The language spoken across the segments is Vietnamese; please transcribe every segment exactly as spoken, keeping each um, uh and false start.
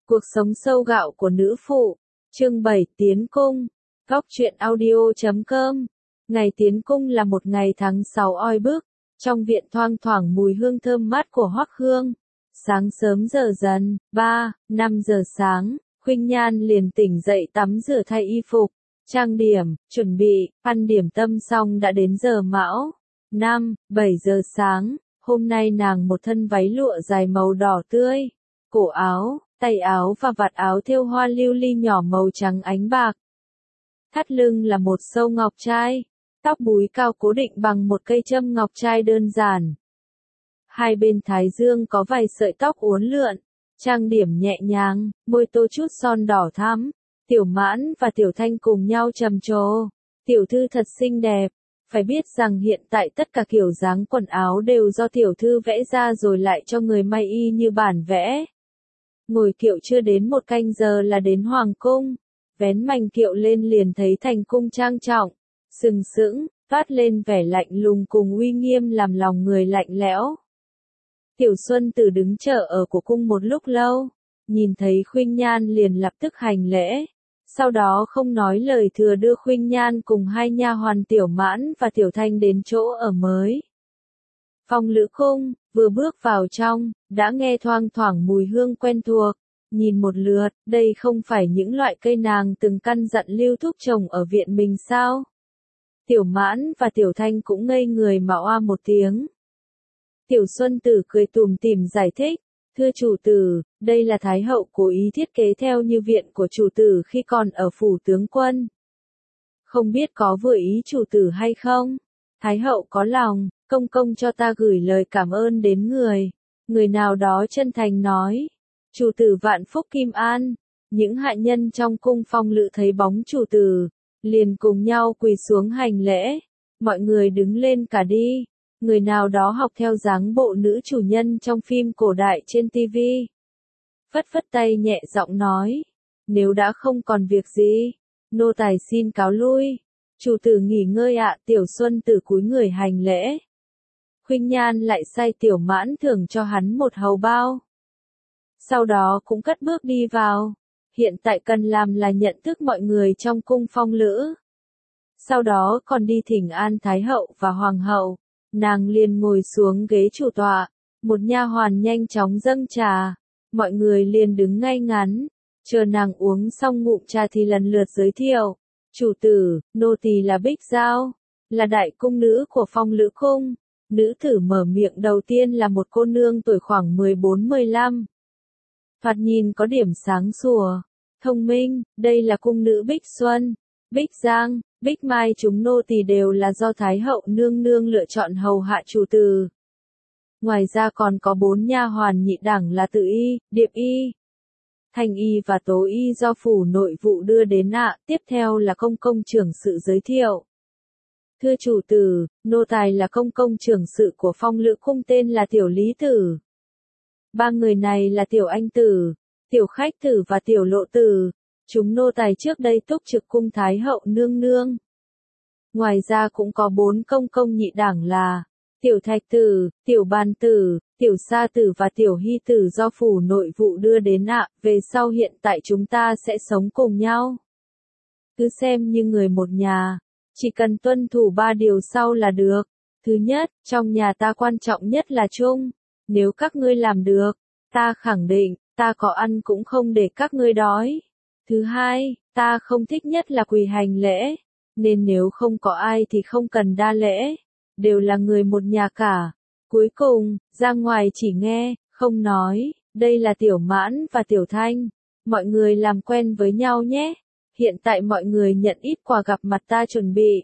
Cuộc sống sâu gạo của nữ phụ. Chương bảy Tiến cung. Góc truyện audio chấm com. Ngày tiến cung là một ngày tháng sáu oi bức. Trong viện thoang thoảng mùi hương thơm mát của hoắc hương. Sáng sớm giờ dần, ba, năm giờ sáng, Khuynh Nhan liền tỉnh dậy tắm rửa thay y phục, trang điểm, chuẩn bị, ăn điểm tâm xong đã đến giờ mão. Năm, bảy giờ sáng, hôm nay nàng một thân váy lụa dài màu đỏ tươi, cổ áo, tay áo và vạt áo thêu hoa lưu ly nhỏ màu trắng ánh bạc. Thắt lưng là một sâu ngọc trai, tóc búi cao cố định bằng một cây châm ngọc trai đơn giản. Hai bên thái dương có vài sợi tóc uốn lượn, trang điểm nhẹ nhàng, môi tô chút son đỏ thắm. Tiểu Mãn và Tiểu Thanh cùng nhau trầm trồ. Tiểu thư thật xinh đẹp. Phải biết rằng hiện tại tất cả kiểu dáng quần áo đều do tiểu thư vẽ ra rồi lại cho người may y như bản vẽ. Ngồi kiệu chưa đến một canh giờ là đến hoàng cung. Vén mành kiệu lên liền thấy thành cung trang trọng, sừng sững, toát lên vẻ lạnh lùng cùng uy nghiêm làm lòng người lạnh lẽo. Tiểu Xuân Tử đứng chờ ở của cung một lúc lâu, nhìn thấy Khuynh Nhan liền lập tức hành lễ, sau đó không nói lời thừa đưa Khuynh Nhan cùng hai nha hoàn Tiểu Mãn và Tiểu Thanh đến chỗ ở mới. Phong Lữ cung, vừa bước vào trong, đã nghe thoang thoảng mùi hương quen thuộc, nhìn một lượt, đây không phải những loại cây nàng từng căn dặn Lưu Thúc trồng ở viện mình sao? Tiểu Mãn và Tiểu Thanh cũng ngây người mà oa một tiếng. Tiểu Xuân Tử cười tủm tỉm giải thích, thưa chủ tử, đây là Thái hậu cố ý thiết kế theo như viện của chủ tử khi còn ở phủ tướng quân. Không biết có vừa ý chủ tử hay không? Thái hậu có lòng, công công cho ta gửi lời cảm ơn đến người. Người nào đó chân thành nói, chủ tử vạn phúc kim an. Những hạ nhân trong cung Phong Lữ thấy bóng chủ tử, liền cùng nhau quỳ xuống hành lễ. Mọi người đứng lên cả đi. Người nào đó học theo dáng bộ nữ chủ nhân trong phim cổ đại trên ti vi. Phất phất tay nhẹ giọng nói, nếu đã không còn việc gì, nô tài xin cáo lui. Chủ tử nghỉ ngơi ạ. Tiểu Xuân Tử cúi người hành lễ. Khuynh Nhan lại sai Tiểu Mãn thưởng cho hắn một hầu bao. Sau đó cũng cất bước đi vào. Hiện tại cần làm là nhận thức mọi người trong cung Phong Lữ. Sau đó còn đi thỉnh an Thái hậu và Hoàng hậu. Nàng liền ngồi xuống ghế chủ tọa, một nha hoàn nhanh chóng dâng trà, mọi người liền đứng ngay ngắn, chờ nàng uống xong ngụm trà thì lần lượt giới thiệu, chủ tử, nô tỳ là Bích Giao, là đại cung nữ của Phong Lữ cung. Nữ tử mở miệng đầu tiên là một cô nương tuổi khoảng mười bốn mười lăm. Thoạt nhìn có điểm sáng sủa, thông minh, đây là cung nữ Bích Xuân, Bích Giang, Bích Mai, chúng nô tỳ đều là do Thái hậu nương nương lựa chọn hầu hạ chủ tử. Ngoài ra còn có bốn nha hoàn nhị đẳng là Tự Y, Điệp Y, Thanh Y và Tố Y do phủ nội vụ đưa đến ạ. Tiếp theo là công công trưởng sự giới thiệu. Thưa chủ tử, nô tài là công công trưởng sự của Phong Lữ cung tên là Tiểu Lý Tử. Ba người này là Tiểu Anh Tử, Tiểu Khách Tử và Tiểu Lộ Tử. Chúng nô tài trước đây túc trực cung Thái hậu nương nương. Ngoài ra cũng có bốn công công nhị đẳng là Tiểu Thạch Tử, Tiểu Bàn Tử, Tiểu Sa Tử và Tiểu Hy Tử do phủ nội vụ đưa đến ạ. Về sau hiện tại chúng ta sẽ sống cùng nhau. Cứ xem như người một nhà, chỉ cần tuân thủ ba điều sau là được. Thứ nhất, trong nhà ta quan trọng nhất là chung. Nếu các ngươi làm được, ta khẳng định, ta có ăn cũng không để các ngươi đói. Thứ hai, ta không thích nhất là quỳ hành lễ, nên nếu không có ai thì không cần đa lễ, đều là người một nhà cả. Cuối cùng, ra ngoài chỉ nghe, không nói, đây là Tiểu Mãn và Tiểu Thanh, mọi người làm quen với nhau nhé. Hiện tại mọi người nhận ít quà gặp mặt ta chuẩn bị.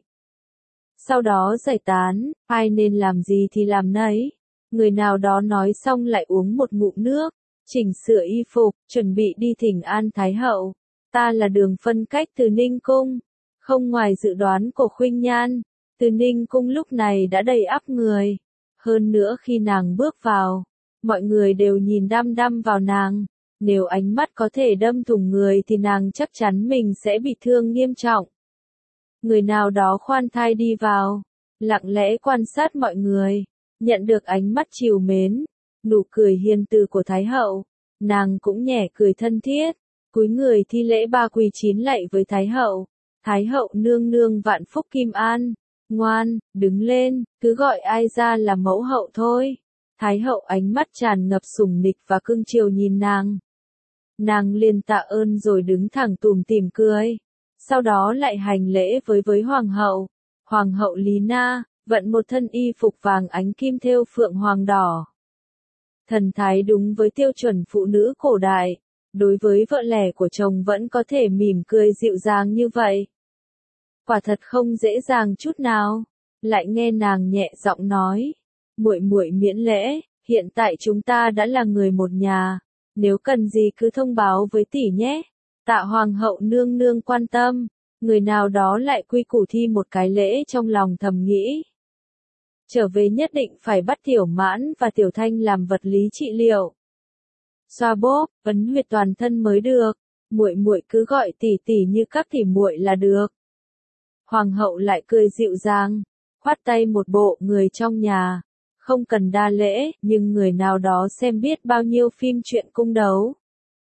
Sau đó giải tán, ai nên làm gì thì làm nấy. Người nào đó nói xong lại uống một ngụm nước, chỉnh sửa y phục, chuẩn bị đi thỉnh an Thái hậu. Ta là Đường Phân Cách từ Ninh cung. Không ngoài dự đoán của Khuynh Nhan, từ Ninh cung lúc này đã đầy ắp người. Hơn nữa khi nàng bước vào, mọi người đều nhìn đăm đăm vào nàng. Nếu ánh mắt có thể đâm thủng người thì nàng chắc chắn mình sẽ bị thương nghiêm trọng. Người nào đó khoan thai đi vào, lặng lẽ quan sát mọi người, nhận được ánh mắt trìu mến, nụ cười hiền từ của Thái hậu. Nàng cũng nhẹ cười thân thiết, cúi người thi lễ ba quỳ chín lạy với Thái hậu. Thái hậu nương nương vạn phúc kim an, ngoan, đứng lên, cứ gọi ai ra là mẫu hậu thôi. Thái hậu ánh mắt tràn ngập sủng nịch và cưng chiều nhìn nàng. Nàng liền tạ ơn rồi đứng thẳng tủm tỉm cười. Sau đó lại hành lễ với với hoàng hậu. Hoàng hậu Lý Na, vận một thân y phục vàng ánh kim thêu phượng hoàng đỏ. Thần thái đúng với tiêu chuẩn phụ nữ cổ đại. Đối với vợ lẽ của chồng vẫn có thể mỉm cười dịu dàng như vậy. Quả thật không dễ dàng chút nào. Lại nghe nàng nhẹ giọng nói, muội muội miễn lễ, hiện tại chúng ta đã là người một nhà, nếu cần gì cứ thông báo với tỷ nhé. Tạ hoàng hậu nương nương quan tâm, người nào đó lại quy củ thi một cái lễ trong lòng thầm nghĩ. Trở về nhất định phải bắt Tiểu Mãn và Tiểu Thanh làm vật lý trị liệu. Xoa bóp, ấn huyệt toàn thân mới được, muội muội cứ gọi tỷ tỷ như các tỷ muội là được. Hoàng hậu lại cười dịu dàng, khoát tay một bộ người trong nhà, không cần đa lễ, nhưng người nào đó xem biết bao nhiêu phim truyện cung đấu.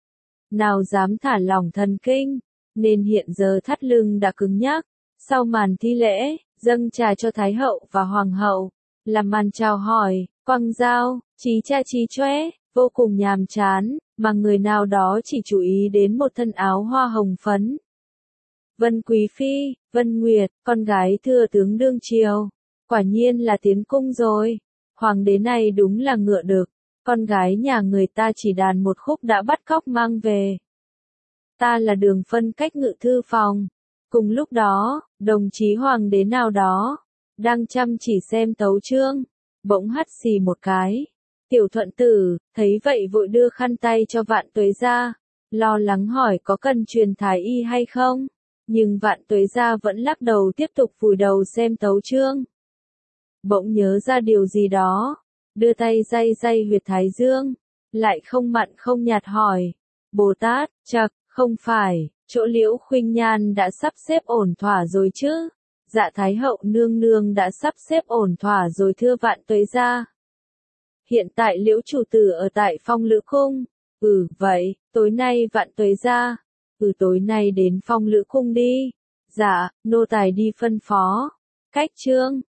Nào dám thả lỏng thần kinh, nên hiện giờ thắt lưng đã cứng nhắc. Sau màn thi lễ, dâng trà cho Thái hậu và Hoàng hậu, làm màn chào hỏi, quăng dao, chí cha chí chóe, vô cùng nhàm chán, mà người nào đó chỉ chú ý đến một thân áo hoa hồng phấn. Vân Quý Phi, Vân Nguyệt, con gái thừa tướng đương triều, quả nhiên là tiến cung rồi. Hoàng đế này đúng là ngựa đực, con gái nhà người ta chỉ đàn một khúc đã bắt cóc mang về. Ta là Đường phân cách ngự thư phòng. Cùng lúc đó, đồng chí hoàng đế nào đó, đang chăm chỉ xem tấu chương, bỗng hắt xì một cái. Tiểu Thuận Tử, thấy vậy vội đưa khăn tay cho Vạn Tuế Gia, lo lắng hỏi có cần truyền thái y hay không, nhưng Vạn Tuế Gia vẫn lắc đầu tiếp tục vùi đầu xem tấu chương. Bỗng nhớ ra điều gì đó, đưa tay day day huyệt thái dương, lại không mặn không nhạt hỏi, Bồ Tát, chậc, không phải, chỗ Liễu Khuynh Nhan đã sắp xếp ổn thỏa rồi chứ? Dạ Thái hậu nương nương đã sắp xếp ổn thỏa rồi thưa Vạn Tuế Gia. Hiện tại Liễu chủ tử ở tại Phong Lữ cung. Ừ, vậy, tối nay Vạn Tuế Gia. Ừ, tối nay đến Phong Lữ cung đi. Dạ, nô tài đi phân phó. Cách chương